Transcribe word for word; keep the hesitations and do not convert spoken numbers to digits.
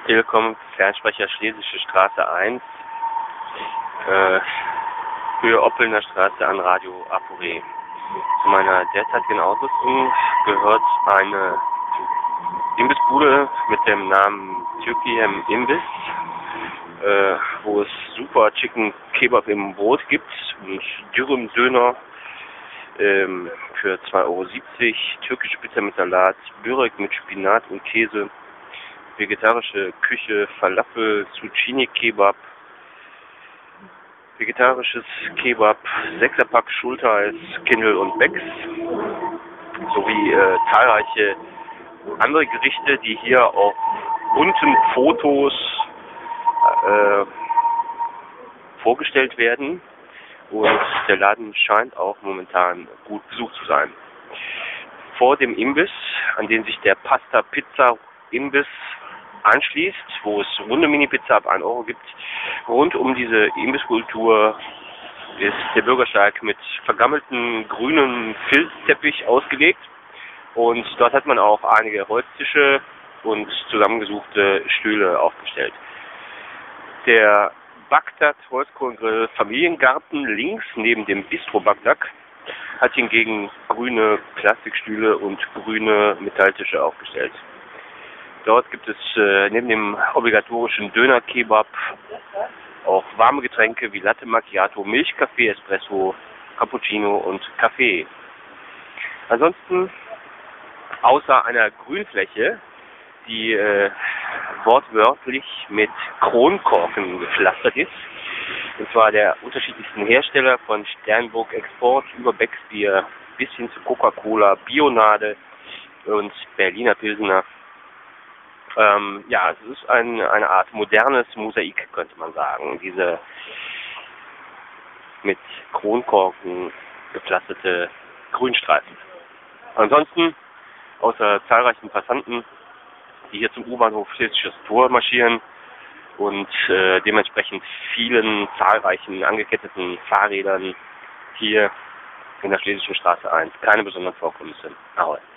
Telekom, Fernsprecher Schlesische Straße eins, äh, Höhe Oppelner Straße an Radio Apure. Zu meiner derzeitigen Ausrüstung gehört eine Imbissbude mit dem Namen Türkiem Imbiss, äh, wo es super Chicken Kebab im Brot gibt und Dürüm Döner ähm, für zwei Euro siebzig, türkische Pizza mit Salat, Börek mit Spinat und Käse, vegetarische Küche, Falafel, Zucchini Kebab, vegetarisches Kebab, Sechserpack Schulteis, Kindl und Becks, sowie äh, zahlreiche andere Gerichte, die hier auf bunten Fotos äh, vorgestellt werden. Und der Laden scheint auch momentan gut besucht zu sein. Vor dem Imbiss, an den sich der Pasta Pizza Imbiss anschließt, wo es runde Mini-Pizza ab ein Euro gibt, rund um diese Imbisskultur ist der Bürgersteig mit vergammelten grünen Filzteppich ausgelegt. Und dort hat man auch einige Holztische und zusammengesuchte Stühle aufgestellt. Der Bagdad Holzkohlegrill Familiengarten links neben dem Bistro Bagdad hat hingegen grüne Plastikstühle und grüne Metalltische aufgestellt. Dort gibt es äh, neben dem obligatorischen Döner-Kebab auch warme Getränke wie Latte Macchiato, Milchkaffee, Espresso, Cappuccino und Kaffee. Ansonsten, außer einer Grünfläche, die äh, wortwörtlich mit Kronkorken gepflastert ist, und zwar der unterschiedlichsten Hersteller von Sternburg Export über Becksbier bis hin zu Coca-Cola, Bionade und Berliner Pilsener. Ähm, ja, es ist ein, eine Art modernes Mosaik, könnte man sagen, diese mit Kronkorken gepflasterte Grünstreifen. Ansonsten, außer zahlreichen Passanten, die hier zum U-Bahnhof Schlesisches Tor marschieren und äh, dementsprechend vielen zahlreichen angeketteten Fahrrädern hier in der Schlesischen Straße eins. Keine besonderen Vorkommnisse. Ahoi.